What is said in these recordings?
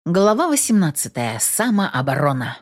Глава 18. Самооборона.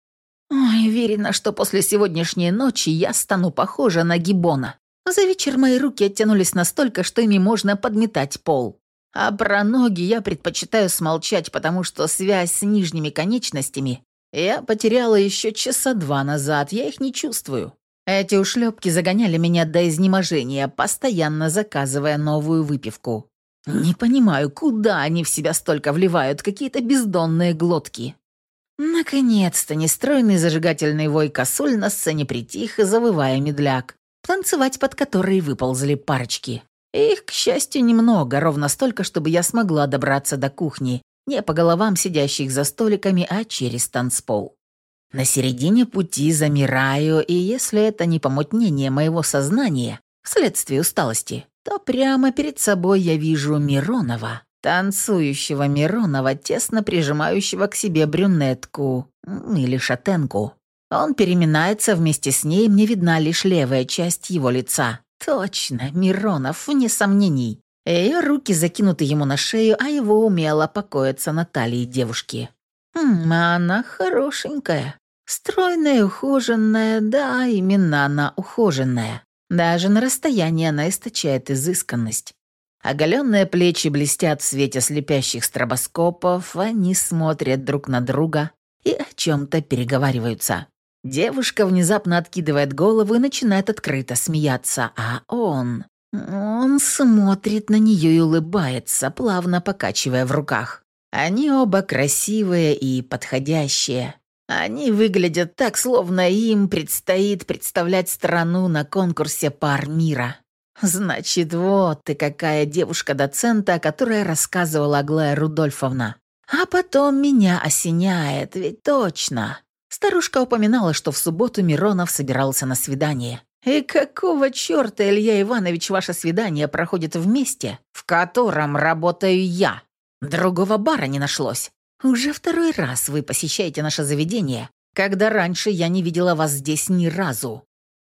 Ой, уверена, что после сегодняшней ночи я стану похожа на гиббона. За вечер мои руки оттянулись настолько, что ими можно подметать пол. А про ноги я предпочитаю смолчать, потому что связь с нижними конечностями я потеряла еще часа два назад, я их не чувствую. Эти ушлепки загоняли меня до изнеможения, постоянно заказывая новую выпивку. Не понимаю, куда они в себя столько вливают, какие-то бездонные глотки. Наконец-то нестройный зажигательный вой косуль на сцене притих, завывая медляк, танцевать под который выползли парочки. Их, к счастью, немного, ровно столько, чтобы я смогла добраться до кухни, не по головам сидящих за столиками, а через танцпол. На середине пути замираю, и если это не помутнение моего сознания вследствие усталости, то прямо перед собой я вижу Миронова, танцующего Миронова, тесно прижимающего к себе брюнетку или шатенку. Он переминается вместе с ней, мне видна лишь левая часть его лица. Точно, Миронов, вне сомнений. Ее руки закинуты ему на шею, а его умело покоятся на талии девушки. А она хорошенькая. Стройная, ухоженная, да, именно она ухоженная. Даже на расстоянии она источает изысканность. Оголенные плечи блестят в свете слепящих стробоскопов, они смотрят друг на друга и о чем-то переговариваются. Девушка внезапно откидывает голову и начинает открыто смеяться, а он смотрит на нее и улыбается, плавно покачивая в руках. Они оба красивые и подходящие. Они выглядят так, словно им предстоит представлять страну на конкурсе пар мира. Значит, вот ты какая девушка-доцента, о которой рассказывала Аглая Рудольфовна. А потом меня осеняет, ведь точно. Старушка упоминала, что в субботу Миронов собирался на свидание. И какого черта, Илья Иванович, ваше свидание проходит в месте, в котором работаю я? Другого бара не нашлось. Уже второй раз вы посещаете наше заведение, когда раньше я не видела вас здесь ни разу.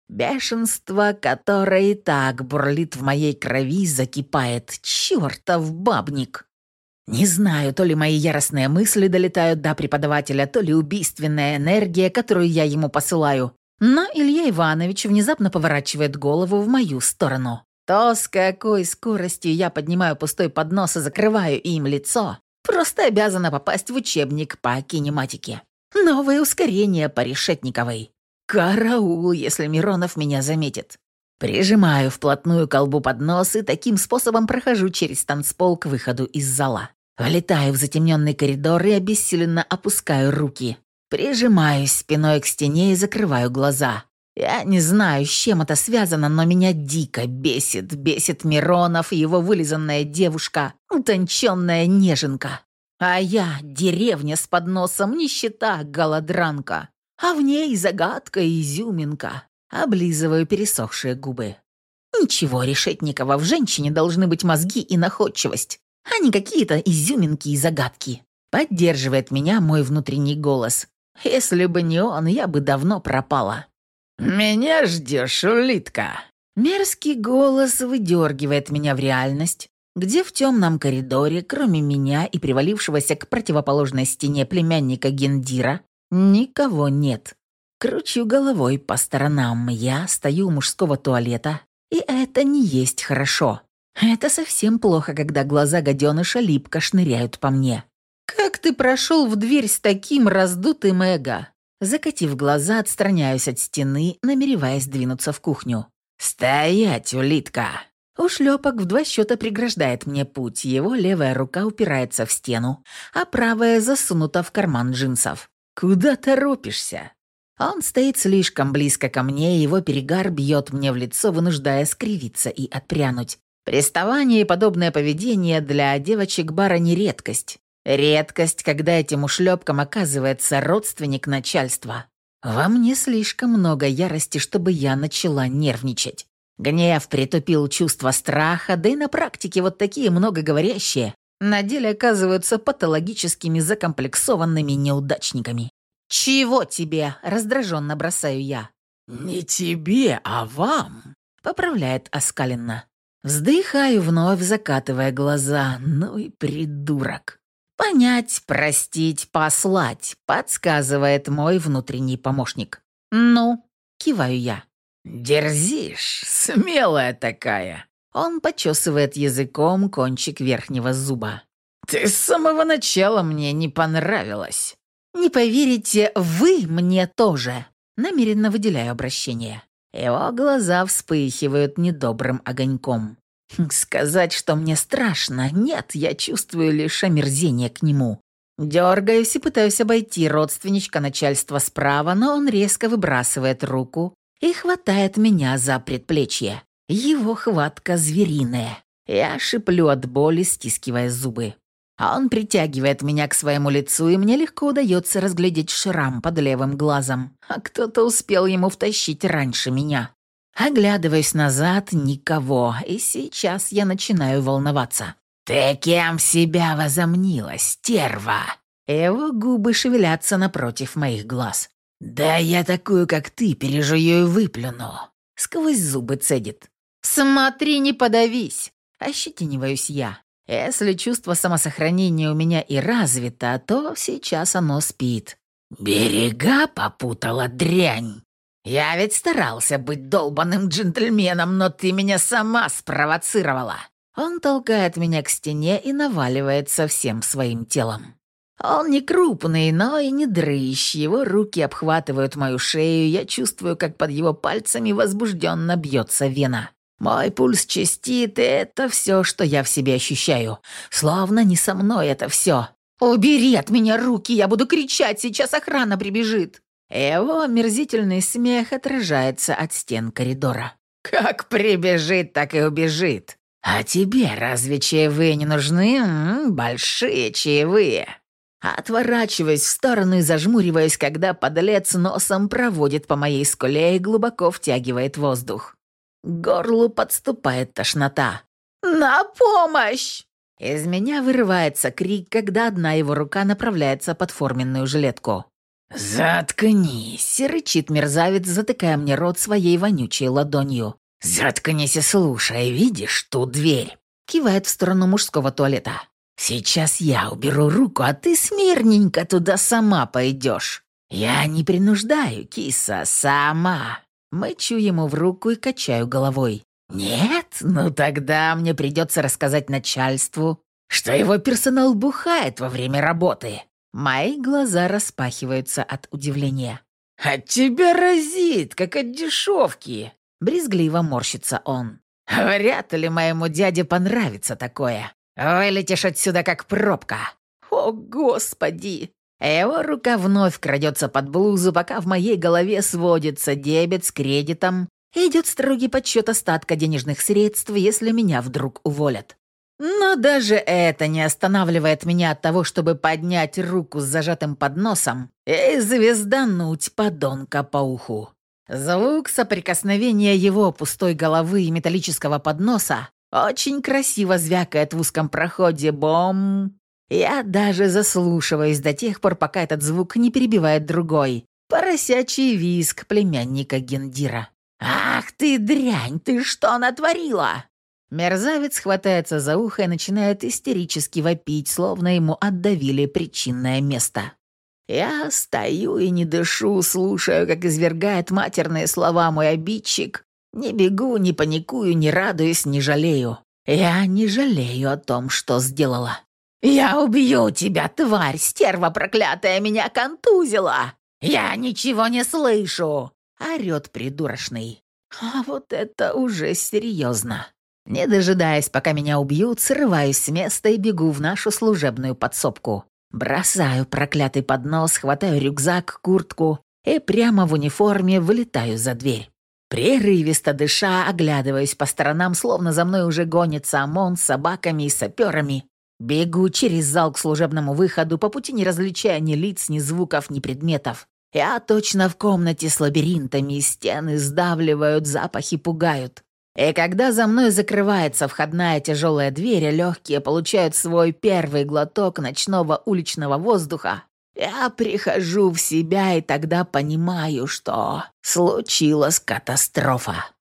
Бешенство, которое и так бурлит в моей крови, закипает. Чертов бабник! Не знаю, то ли мои яростные мысли долетают до преподавателя, то ли убийственная энергия, которую я ему посылаю. Но Илья Иванович внезапно поворачивает голову в мою сторону. То, с какой скоростью я поднимаю пустой поднос и закрываю им лицо, просто обязана попасть в учебник по кинематике. Новое ускорение по Решетниковой. Караул, если Миронов меня заметит. Прижимаю вплотную к колбу поднос и таким способом прохожу через танцпол к выходу из зала. Влетаю в затемненный коридор и обессиленно опускаю руки. Прижимаюсь спиной к стене и закрываю глаза. Я не знаю, с чем это связано, но меня дико бесит. Бесит Миронов и его вылизанная девушка, утонченная неженка. А я деревня с подносом, нищета, голодранка. А в ней загадка и изюминка. Облизываю пересохшие губы. Ничего, Решетникова, в женщине должны быть мозги и находчивость, а не какие-то изюминки и загадки. Поддерживает меня мой внутренний голос. Если бы не он, я бы давно пропала. «Меня ждешь, улитка?» Мерзкий голос выдергивает меня в реальность, где в темном коридоре, кроме меня и привалившегося к противоположной стене племянника Гендира, никого нет. Кручу головой по сторонам. Я стою у мужского туалета, и это не есть хорошо. Это совсем плохо, когда глаза гаденыша липко шныряют по мне. «Как ты прошел в дверь с таким раздутым эго?» Закатив глаза, отстраняюсь от стены, намереваясь двинуться в кухню. «Стоять, улитка!» Ушлепок в два счета преграждает мне путь, его левая рука упирается в стену, а правая засунута в карман джинсов. «Куда торопишься?» Он стоит слишком близко ко мне, и его перегар бьет мне в лицо, вынуждая скривиться и отпрянуть. Приставание и подобное поведение для девочек бара не редкость. Редкость, когда этим ушлепком оказывается родственник начальства. Во мне слишком много ярости, чтобы я начала нервничать. Гнев притупил чувство страха, да и на практике вот такие многоговорящие на деле оказываются патологическими закомплексованными неудачниками. «Чего тебе?» – раздраженно бросаю я. «Не тебе, а вам», – поправляет оскаленно. Вздыхаю вновь, закатывая глаза. Ну и придурок. «Понять, простить, послать», — подсказывает мой внутренний помощник. «Ну?» — киваю я. «Дерзишь, смелая такая». Он почесывает языком кончик верхнего зуба. «Ты с самого начала мне не понравилась». «Не поверите, вы мне тоже!» Намеренно выделяю обращение. Его глаза вспыхивают недобрым огоньком. Сказать, что мне страшно, нет, я чувствую лишь омерзение к нему. Дергаюсь и пытаюсь обойти родственничка начальства справа, но он резко выбрасывает руку и хватает меня за предплечье. Его хватка звериная. Я шиплю от боли, стискивая зубы. А он притягивает меня к своему лицу, и мне легко удается разглядеть шрам под левым глазом. А кто-то успел ему втащить раньше меня. Оглядываюсь назад — никого, и сейчас я начинаю волноваться. «Ты кем себя возомнила, стерва?» Его губы шевелятся напротив моих глаз. «Да я такую, как ты, пережую и выплюну». Сквозь зубы цедит. «Смотри, не подавись!» Ощетиниваюсь я. Если чувство самосохранения у меня и развито, то сейчас оно спит. «Берега попутала, дрянь. Я ведь старался быть долбаным джентльменом, но ты меня сама спровоцировала». Он толкает меня к стене и наваливается всем своим телом. Он не крупный, но и не дрыщ. Его руки обхватывают мою шею, я чувствую, как под его пальцами возбужденно бьется вена. Мой пульс частит, и это все, что я в себе ощущаю. Словно не со мной это все. «Убери от меня руки, я буду кричать, сейчас охрана прибежит!» Его омерзительный смех отражается от стен коридора. «Как прибежит, так и убежит. А тебе разве чаевые не нужны? Большие чаевые». Отворачиваясь в сторону и зажмуриваясь, когда подлец носом проводит по моей скуле и глубоко втягивает воздух. К горлу подступает тошнота. «На помощь!» Из меня вырывается крик, когда одна его рука направляется под форменную жилетку. «Заткнись!» — рычит мерзавец, затыкая мне рот своей вонючей ладонью. «Заткнись и слушай, видишь ту дверь?» Кивает в сторону мужского туалета. «Сейчас я уберу руку, а ты смирненько туда сама пойдешь. Я не принуждаю, киса, сама». Мычу ему в руку и качаю головой. «Нет? Ну тогда мне придется рассказать начальству, что его персонал бухает во время работы». Мои глаза распахиваются от удивления. «От тебя разит, как от дешевки!» Брезгливо морщится он. «Вряд ли моему дяде понравится такое. Вылетишь отсюда, как пробка». «О, Господи!» Его рука вновь крадется под блузу, пока в моей голове сводится дебет с кредитом. Идет строгий подсчет остатка денежных средств, если меня вдруг уволят. Но даже это не останавливает меня от того, чтобы поднять руку с зажатым подносом и звездануть подонка по уху. Звук соприкосновения его пустой головы и металлического подноса очень красиво звякает в узком проходе. Бом! Я даже заслушиваюсь до тех пор, пока этот звук не перебивает другой. Поросячий визг племянника Гендира. «Ах ты, дрянь, ты что натворила?» Мерзавец хватается за ухо и начинает истерически вопить, словно ему отдавили причинное место. Я стою и не дышу, слушаю, как извергает матерные слова мой обидчик. Не бегу, не паникую, не радуюсь, не жалею. Я не жалею о том, что сделала. «Я убью тебя, тварь, стерва проклятая, меня контузила! Я ничего не слышу!» — орёт придурочный. А вот это уже серьезно. Не дожидаясь, пока меня убьют, срываюсь с места и бегу в нашу служебную подсобку. Бросаю проклятый поднос, хватаю рюкзак, куртку и прямо в униформе вылетаю за дверь. Прерывисто дыша, оглядываюсь по сторонам, словно за мной уже гонится ОМОН с собаками и саперами. Бегу через зал к служебному выходу, по пути не различая ни лиц, ни звуков, ни предметов. Я точно в комнате с лабиринтами, стены сдавливают, запахи пугают. И когда за мной закрывается входная тяжелая дверь, легкие получают свой первый глоток ночного уличного воздуха, я прихожу в себя и тогда понимаю, что случилась катастрофа.